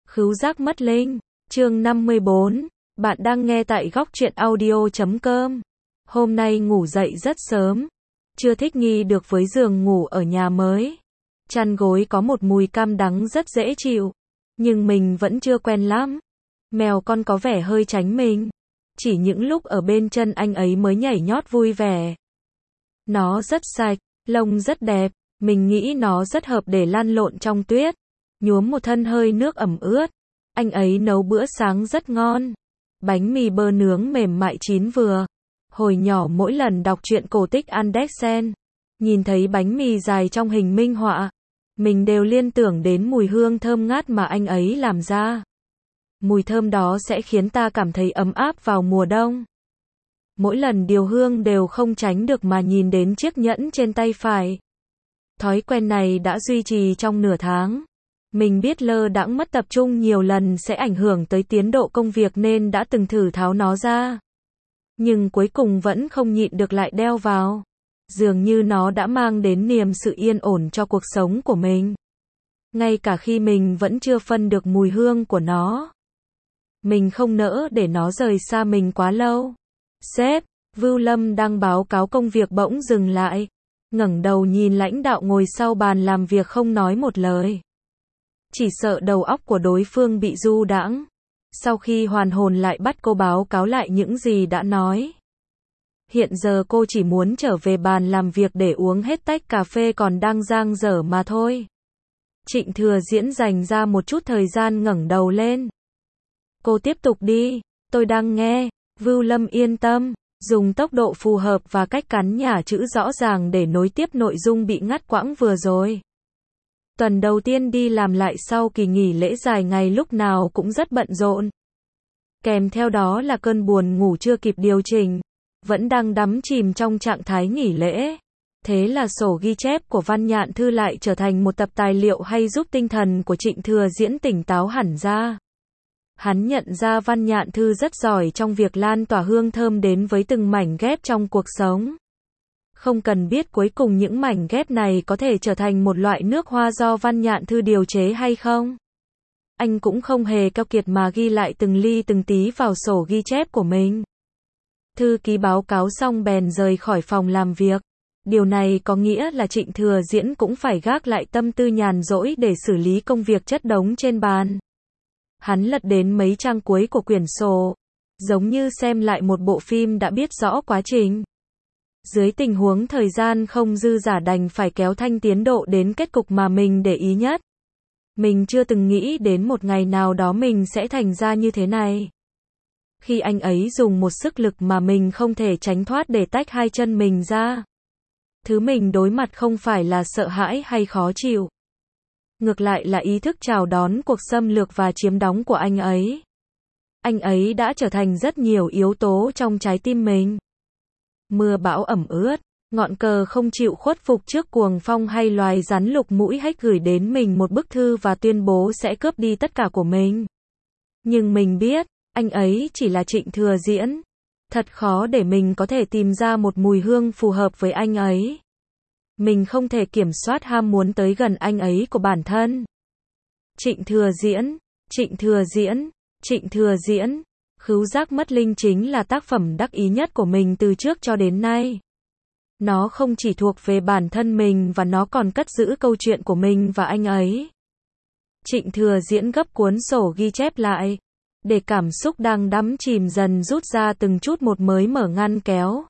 Khứu giác mất linh, chương 54, bạn đang nghe tại góc truyện audio.com. Hôm nay ngủ dậy rất sớm, chưa thích nghi được với giường ngủ ở nhà mới. Chăn gối có một mùi cam đắng rất dễ chịu, nhưng mình vẫn chưa quen lắm. Mèo con có vẻ hơi tránh mình, chỉ những lúc ở bên chân anh ấy mới nhảy nhót vui vẻ. Nó rất sạch, lông rất đẹp, mình nghĩ nó rất hợp để lăn lộn trong tuyết, nhuốm một thân hơi nước ẩm ướt. Anh ấy nấu bữa sáng rất ngon, bánh mì bơ nướng mềm mại chín vừa. Hồi nhỏ mỗi lần đọc truyện cổ tích Andersen, nhìn thấy bánh mì dài trong hình minh họa, mình đều liên tưởng đến mùi hương thơm ngát mà anh ấy làm ra. Mùi thơm đó sẽ khiến ta cảm thấy ấm áp vào mùa đông. Mỗi lần điều hương đều không tránh được mà nhìn đến chiếc nhẫn trên tay phải. Thói quen này đã duy trì trong nửa tháng. Mình biết lơ đãng mất tập trung nhiều lần sẽ ảnh hưởng tới tiến độ công việc nên đã từng thử tháo nó ra. Nhưng cuối cùng vẫn không nhịn được lại đeo vào. Dường như nó đã mang đến niềm sự yên ổn cho cuộc sống của mình. Ngay cả khi mình vẫn chưa phân được mùi hương của nó. Mình không nỡ để nó rời xa mình quá lâu. Sếp, Vưu Lâm đang báo cáo công việc bỗng dừng lại. Ngẩng đầu nhìn lãnh đạo ngồi sau bàn làm việc không nói một lời. Chỉ sợ đầu óc của đối phương bị du đãng. Sau khi hoàn hồn lại bắt cô báo cáo lại những gì đã nói. Hiện giờ cô chỉ muốn trở về bàn làm việc để uống hết tách cà phê còn đang dang dở mà thôi. Trịnh Thừa Diễn dành ra một chút thời gian ngẩng đầu lên. Cô tiếp tục đi, tôi đang nghe. Vưu Lâm yên tâm, dùng tốc độ phù hợp và cách cắn nhả chữ rõ ràng để nối tiếp nội dung bị ngắt quãng vừa rồi. Tuần đầu tiên đi làm lại sau kỳ nghỉ lễ dài ngày lúc nào cũng rất bận rộn. Kèm theo đó là cơn buồn ngủ chưa kịp điều chỉnh, vẫn đang đắm chìm trong trạng thái nghỉ lễ. Thế là sổ ghi chép của Văn Nhạn Thư lại trở thành một tập tài liệu hay giúp tinh thần của Trịnh Thừa Diễn tỉnh táo hẳn ra. Hắn nhận ra Văn Nhạn Thư rất giỏi trong việc lan tỏa hương thơm đến với từng mảnh ghép trong cuộc sống. Không cần biết cuối cùng những mảnh ghép này có thể trở thành một loại nước hoa do Văn Nhạn Thư điều chế hay không. Anh cũng không hề keo kiệt mà ghi lại từng ly từng tí vào sổ ghi chép của mình. Thư ký báo cáo xong bèn rời khỏi phòng làm việc. Điều này có nghĩa là Trịnh Thừa Diễn cũng phải gác lại tâm tư nhàn rỗi để xử lý công việc chất đống trên bàn. Hắn lật đến mấy trang cuối của quyển sổ, giống như xem lại một bộ phim đã biết rõ quá trình. Dưới tình huống thời gian không dư dả đành phải kéo thanh tiến độ đến kết cục mà mình để ý nhất. Mình chưa từng nghĩ đến một ngày nào đó mình sẽ thành ra như thế này. Khi anh ấy dùng một sức lực mà mình không thể tránh thoát để tách hai chân mình ra. Thứ mình đối mặt không phải là sợ hãi hay khó chịu. Ngược lại là ý thức chào đón cuộc xâm lược và chiếm đóng của anh ấy. Anh ấy đã trở thành rất nhiều yếu tố trong trái tim mình. Mưa bão ẩm ướt, ngọn cờ không chịu khuất phục trước cuồng phong hay loài rắn lục mũi hách gửi đến mình một bức thư và tuyên bố sẽ cướp đi tất cả của mình. Nhưng mình biết, anh ấy chỉ là Trịnh Thừa Diễn. Thật khó để mình có thể tìm ra một mùi hương phù hợp với anh ấy. Mình không thể kiểm soát ham muốn tới gần anh ấy của bản thân. Trịnh Thừa Diễn, Trịnh Thừa Diễn, Trịnh Thừa Diễn. Khứu giác mất linh chính là tác phẩm đắc ý nhất của mình từ trước cho đến nay. Nó không chỉ thuộc về bản thân mình và nó còn cất giữ câu chuyện của mình và anh ấy. Trịnh Thừa Diễn gấp cuốn sổ ghi chép lại, để cảm xúc đang đắm chìm dần rút ra từng chút một mới mở ngăn kéo.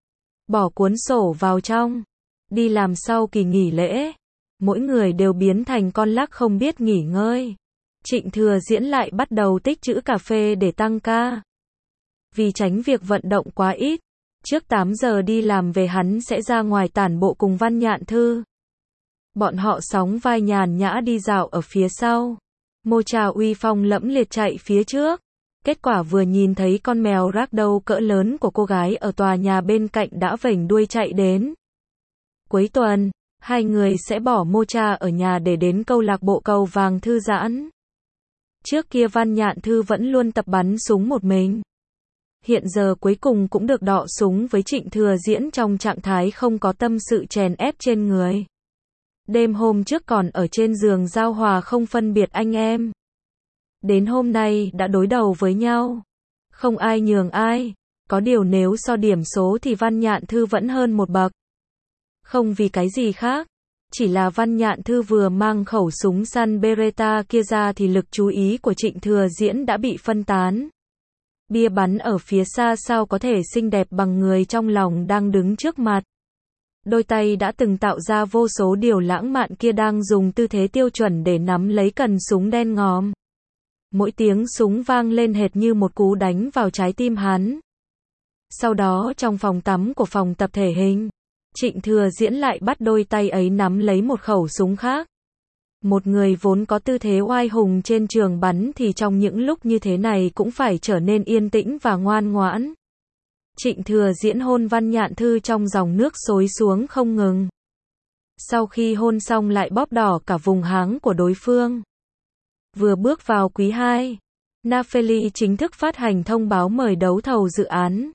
Bỏ cuốn sổ vào trong. Đi làm sau kỳ nghỉ lễ, mỗi người đều biến thành con lắc không biết nghỉ ngơi. Trịnh Thừa Diễn lại bắt đầu tích trữ cà phê để tăng ca. Vì tránh việc vận động quá ít, trước 8 giờ đi làm về hắn sẽ ra ngoài tản bộ cùng Văn Nhạn Thư. Bọn họ sóng vai nhàn nhã đi dạo ở phía sau. Mocha uy phong lẫm liệt chạy phía trước. Kết quả vừa nhìn thấy con mèo ragdoll cỡ lớn của cô gái ở tòa nhà bên cạnh đã vểnh đuôi chạy đến. Cuối tuần, hai người sẽ bỏ Mocha ở nhà để đến câu lạc bộ cầu vàng thư giãn. Trước kia Văn Nhạn Thư vẫn luôn tập bắn súng một mình. Hiện giờ cuối cùng cũng được đọ súng với Trịnh Thừa Diễn trong trạng thái không có tâm sự chèn ép trên người. Đêm hôm trước còn ở trên giường giao hòa không phân biệt anh em. Đến hôm nay đã đối đầu với nhau. Không ai nhường ai. Có điều nếu so điểm số thì Văn Nhạn Thư vẫn hơn một bậc. Không vì cái gì khác. Chỉ là Văn Nhạn Thư vừa mang khẩu súng săn Beretta kia ra thì lực chú ý của Trịnh Thừa Diễn đã bị phân tán. Bia bắn ở phía xa sao có thể xinh đẹp bằng người trong lòng đang đứng trước mặt. Đôi tay đã từng tạo ra vô số điều lãng mạn kia đang dùng tư thế tiêu chuẩn để nắm lấy cần súng đen ngòm. Mỗi tiếng súng vang lên hệt như một cú đánh vào trái tim hắn. Sau đó trong phòng tắm của phòng tập thể hình, Trịnh Thừa Diễn lại bắt đôi tay ấy nắm lấy một khẩu súng khác. Một người vốn có tư thế oai hùng trên trường bắn thì trong những lúc như thế này cũng phải trở nên yên tĩnh và ngoan ngoãn. Trịnh Thừa Diễn hôn Văn Nhạn Thư trong dòng nước xối xuống không ngừng. Sau khi hôn xong lại bóp đỏ cả vùng háng của đối phương. Vừa bước vào quý 2, Naphtali chính thức phát hành thông báo mời đấu thầu dự án.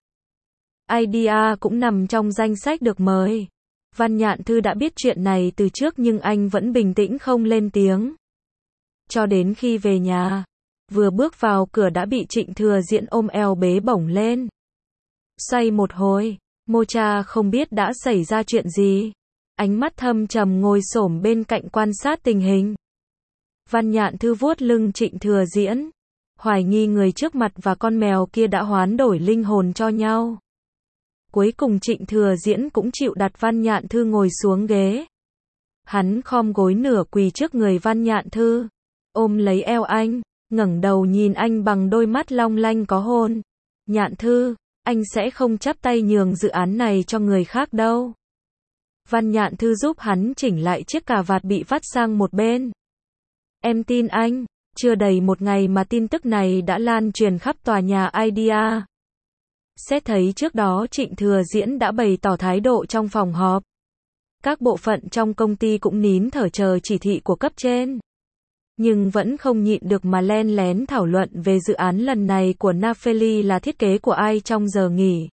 IDEA cũng nằm trong danh sách được mời. Văn Nhạn Thư đã biết chuyện này từ trước nhưng anh vẫn bình tĩnh không lên tiếng. Cho đến khi về nhà, vừa bước vào cửa đã bị Trịnh Thừa Diễn ôm eo bế bổng lên. Xoay một hồi, Mocha không biết đã xảy ra chuyện gì. Ánh mắt thâm trầm ngồi xổm bên cạnh quan sát tình hình. Văn Nhạn Thư vuốt lưng Trịnh Thừa Diễn. Hoài nghi người trước mặt và con mèo kia đã hoán đổi linh hồn cho nhau. Cuối cùng Trịnh Thừa Diễn cũng chịu đặt Văn Nhạn Thư ngồi xuống ghế. Hắn khom gối nửa quỳ trước người Văn Nhạn Thư, ôm lấy eo anh, ngẩng đầu nhìn anh bằng đôi mắt long lanh có hồn. Nhạn Thư, anh sẽ không chắp tay nhường dự án này cho người khác đâu. Văn Nhạn Thư giúp hắn chỉnh lại chiếc cà vạt bị vắt sang một bên. Em tin anh, chưa đầy một ngày mà tin tức này đã lan truyền khắp tòa nhà IDEA. Xét thấy trước đó Trịnh Thừa Diễn đã bày tỏ thái độ trong phòng họp. Các bộ phận trong công ty cũng nín thở chờ chỉ thị của cấp trên. Nhưng vẫn không nhịn được mà len lén thảo luận về dự án lần này của Naphtali là thiết kế của ai trong giờ nghỉ.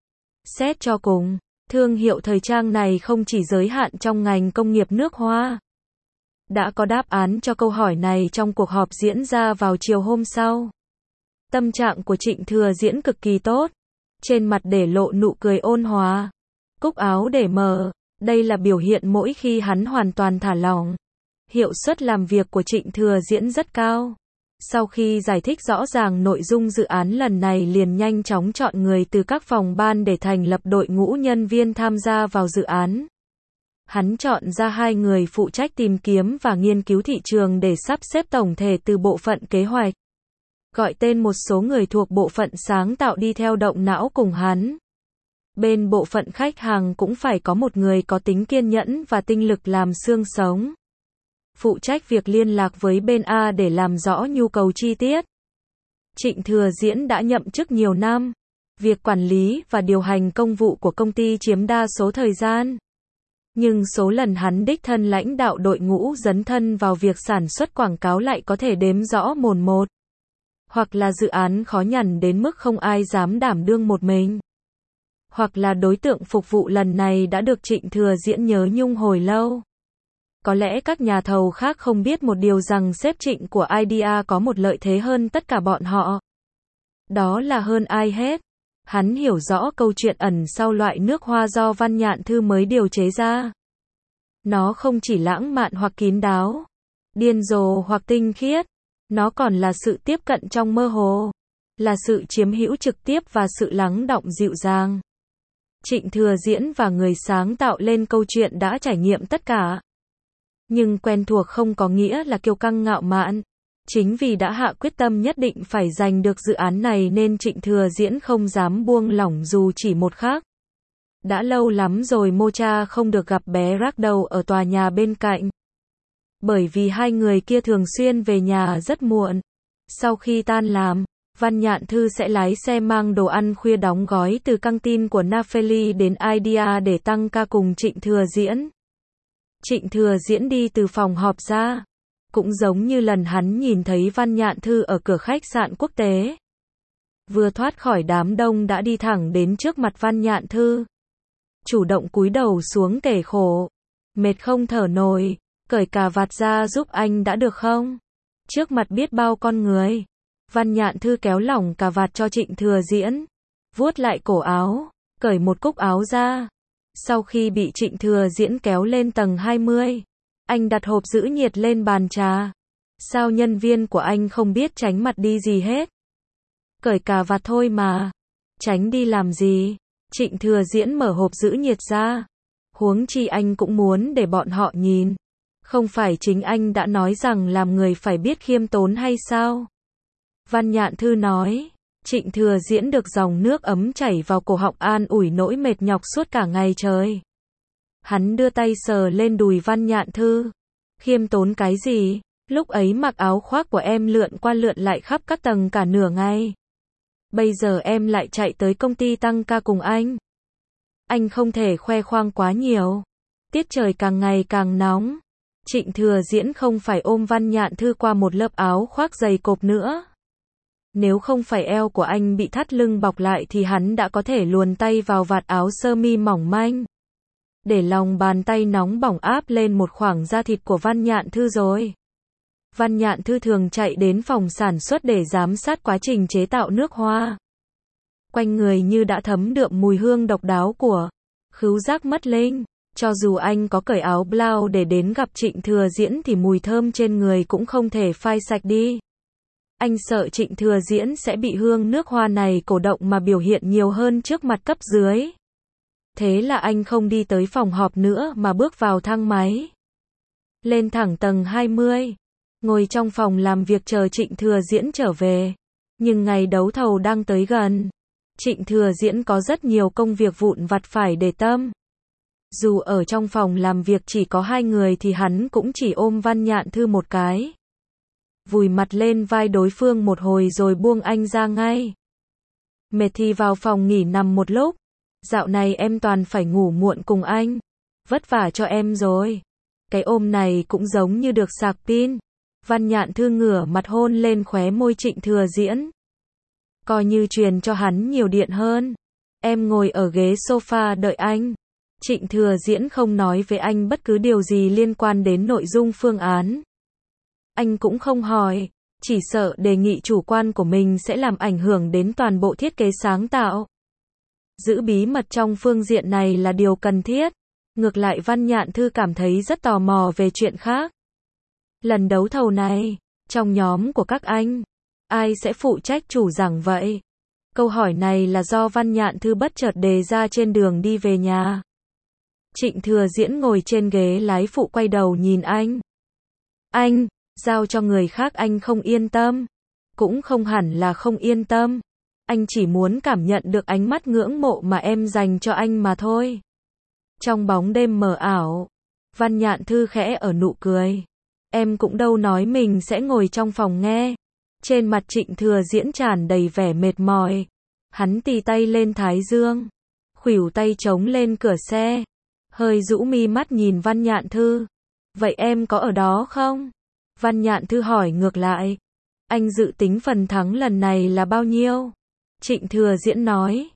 Xét cho cùng, thương hiệu thời trang này không chỉ giới hạn trong ngành công nghiệp nước hoa. Đã có đáp án cho câu hỏi này trong cuộc họp diễn ra vào chiều hôm sau. Tâm trạng của Trịnh Thừa Diễn cực kỳ tốt. Trên mặt để lộ nụ cười ôn hòa. Cúc áo để mở. Đây là biểu hiện mỗi khi hắn hoàn toàn thả lỏng. Hiệu suất làm việc của Trịnh Thừa Diễn rất cao. Sau khi giải thích rõ ràng nội dung dự án lần này liền nhanh chóng chọn người từ các phòng ban để thành lập đội ngũ nhân viên tham gia vào dự án. Hắn chọn ra 2 người phụ trách tìm kiếm và nghiên cứu thị trường để sắp xếp tổng thể từ bộ phận kế hoạch. Gọi tên một số người thuộc bộ phận sáng tạo đi theo động não cùng hắn. Bên bộ phận khách hàng cũng phải có một người có tính kiên nhẫn và tinh lực làm xương sống. Phụ trách việc liên lạc với bên A để làm rõ nhu cầu chi tiết. Trịnh Thừa Diễn đã nhậm chức nhiều năm. Việc quản lý và điều hành công vụ của công ty chiếm đa số thời gian. Nhưng số lần hắn đích thân lãnh đạo đội ngũ dấn thân vào việc sản xuất quảng cáo lại có thể đếm rõ mồn một. Hoặc là dự án khó nhằn đến mức không ai dám đảm đương một mình. Hoặc là đối tượng phục vụ lần này đã được Trịnh Thừa Diễn nhớ nhung hồi lâu. Có lẽ các nhà thầu khác không biết một điều rằng sếp Trịnh của IDEA có một lợi thế hơn tất cả bọn họ. Đó là hơn ai hết. Hắn hiểu rõ câu chuyện ẩn sau loại nước hoa do Văn Nhạn Thư mới điều chế ra. Nó không chỉ lãng mạn hoặc kín đáo, điên rồ hoặc tinh khiết. Nó còn là sự tiếp cận trong mơ hồ. Là sự chiếm hữu trực tiếp và sự lắng đọng dịu dàng. Trịnh Thừa Diễn và người sáng tạo lên câu chuyện đã trải nghiệm tất cả. Nhưng quen thuộc không có nghĩa là kiêu căng ngạo mạn. Chính vì đã hạ quyết tâm nhất định phải giành được dự án này nên Trịnh Thừa Diễn không dám buông lỏng dù chỉ một khắc. Đã lâu lắm rồi Mocha không được gặp bé Ragdow ở tòa nhà bên cạnh. Bởi vì 2 người kia thường xuyên về nhà rất muộn. Sau khi tan làm, Văn Nhạn Thư sẽ lái xe mang đồ ăn khuya đóng gói từ căng tin của Naphtali đến IDEA để tăng ca cùng Trịnh Thừa Diễn. Trịnh Thừa Diễn đi từ phòng họp ra. Cũng giống như lần hắn nhìn thấy Văn Nhạn Thư ở cửa khách sạn quốc tế. Vừa thoát khỏi đám đông đã đi thẳng đến trước mặt Văn Nhạn Thư. Chủ động cúi đầu xuống kể khổ. Mệt không thở nổi, cởi cà vạt ra giúp anh đã được không? trước mặt biết bao con người. Văn Nhạn Thư kéo lỏng cà vạt cho Trịnh Thừa Diễn, vuốt lại cổ áo, cởi một cúc áo ra. Sau khi bị Trịnh Thừa Diễn kéo lên tầng 20, anh đặt hộp giữ nhiệt lên bàn trà. Sao nhân viên của anh không biết tránh mặt đi gì hết? Cởi cà vạt thôi mà. Tránh đi làm gì? Trịnh Thừa Diễn mở hộp giữ nhiệt ra. Huống chi anh cũng muốn để bọn họ nhìn. Không phải chính anh đã nói rằng làm người phải biết khiêm tốn hay sao? Văn Nhạn Thư nói. Trịnh Thừa Diễn được dòng nước ấm chảy vào cổ họng an ủi nỗi mệt nhọc suốt cả ngày trời. Hắn đưa tay sờ lên đùi Văn Nhạn Thư. Khiêm tốn cái gì? Lúc ấy mặc áo khoác của em lượn qua lượn lại khắp các tầng cả nửa ngày. Bây giờ em lại chạy tới công ty tăng ca cùng anh. Anh không thể khoe khoang quá nhiều. Tiết trời càng ngày càng nóng. Trịnh Thừa Diễn không phải ôm Văn Nhạn Thư qua một lớp áo khoác dày cộp nữa. Nếu không phải eo của anh bị thắt lưng bọc lại thì hắn đã có thể luồn tay vào vạt áo sơ mi mỏng manh. Để lòng bàn tay nóng bỏng áp lên một khoảng da thịt của Văn Nhạn Thư rồi. Văn Nhạn Thư thường chạy đến phòng sản xuất để giám sát quá trình chế tạo nước hoa. Quanh người như đã thấm đượm mùi hương độc đáo của khứu giác mất linh. Cho dù anh có cởi áo blau để đến gặp Trịnh Thừa Diễn thì mùi thơm trên người cũng không thể phai sạch đi. Anh sợ Trịnh Thừa Diễn sẽ bị hương nước hoa này cổ động mà biểu hiện nhiều hơn trước mặt cấp dưới. Thế là anh không đi tới phòng họp nữa mà bước vào thang máy. Lên thẳng tầng 20. Ngồi trong phòng làm việc chờ Trịnh Thừa Diễn trở về. Nhưng ngày đấu thầu đang tới gần. Trịnh Thừa Diễn có rất nhiều công việc vụn vặt phải để tâm. Dù ở trong phòng làm việc chỉ có 2 người thì hắn cũng chỉ ôm Văn Nhạn Thư một cái. Vùi mặt lên vai đối phương một hồi rồi buông anh ra ngay. Mệt thì vào phòng nghỉ nằm một lúc. Dạo này em toàn phải ngủ muộn cùng anh. Vất vả cho em rồi. Cái ôm này cũng giống như được sạc pin. Văn Nhạn Thư ngửa mặt hôn lên khóe môi Trịnh Thừa Diễn. Coi như truyền cho hắn nhiều điện hơn. Em ngồi ở ghế sofa đợi anh. Trịnh Thừa Diễn không nói với anh bất cứ điều gì liên quan đến nội dung phương án. Anh cũng không hỏi, chỉ sợ đề nghị chủ quan của mình sẽ làm ảnh hưởng đến toàn bộ thiết kế sáng tạo. Giữ bí mật trong phương diện này là điều cần thiết. Ngược lại Văn Nhạn Thư cảm thấy rất tò mò về chuyện khác. Lần đấu thầu này, trong nhóm của các anh, ai sẽ phụ trách chủ giảng vậy? Câu hỏi này là do Văn Nhạn Thư bất chợt đề ra trên đường đi về nhà. Trịnh Thừa Diễn ngồi trên ghế lái phụ quay đầu nhìn anh. Anh, giao cho người khác anh không yên tâm. Cũng không hẳn là không yên tâm. Anh chỉ muốn cảm nhận được ánh mắt ngưỡng mộ mà em dành cho anh mà thôi. Trong bóng đêm mờ ảo, Văn Nhạn Thư khẽ ở nụ cười. Em cũng đâu nói mình sẽ ngồi trong phòng nghe. Trên mặt Trịnh Thừa Diễn tràn đầy vẻ mệt mỏi. Hắn tì tay lên thái dương, khuỷu tay chống lên cửa xe, hơi rũ mi mắt nhìn Văn Nhạn Thư. Vậy em có ở đó không? Văn Nhạn Thư hỏi ngược lại. Anh dự tính phần thắng lần này là bao nhiêu? Trịnh Thừa Diễn nói.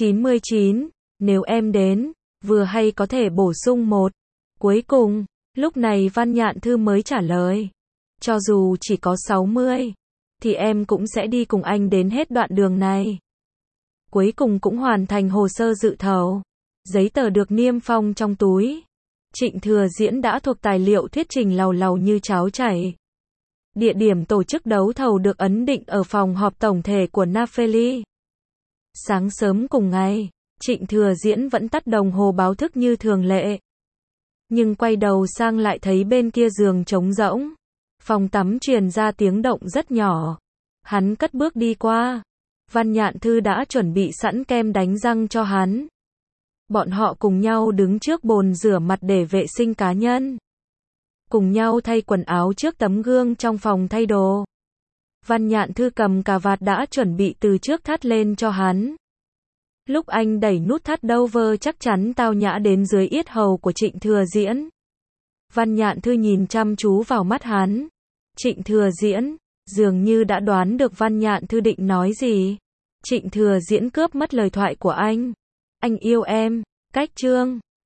99, nếu em đến, vừa hay có thể bổ sung 1. Cuối cùng, lúc này Văn Nhạn Thư mới trả lời. Cho dù chỉ có 60, thì em cũng sẽ đi cùng anh đến hết đoạn đường này. Cuối cùng cũng hoàn thành hồ sơ dự thầu. Giấy tờ được niêm phong trong túi. Trịnh Thừa Diễn đã thuộc tài liệu thuyết trình làu làu như cháo chảy. Địa điểm tổ chức đấu thầu được ấn định ở phòng họp tổng thể của Nafeli. Sáng sớm cùng ngày, Trịnh Thừa Diễn vẫn tắt đồng hồ báo thức như thường lệ. Nhưng quay đầu sang lại thấy bên kia giường trống rỗng. Phòng tắm truyền ra tiếng động rất nhỏ. Hắn cất bước đi qua. Văn Nhạn Thư đã chuẩn bị sẵn kem đánh răng cho hắn. Bọn họ cùng nhau đứng trước bồn rửa mặt để vệ sinh cá nhân. Cùng nhau thay quần áo trước tấm gương trong phòng thay đồ. Văn Nhạn Thư cầm cà vạt đã chuẩn bị từ trước thắt lên cho hắn. Lúc anh đẩy nút thắt Dover chắc chắn tao nhã đến dưới yết hầu của Trịnh Thừa Diễn. Văn Nhạn Thư nhìn chăm chú vào mắt hắn. Trịnh Thừa Diễn, dường như đã đoán được Văn Nhạn Thư định nói gì. Trịnh Thừa Diễn cướp mất lời thoại của anh. Anh yêu em, cách chương.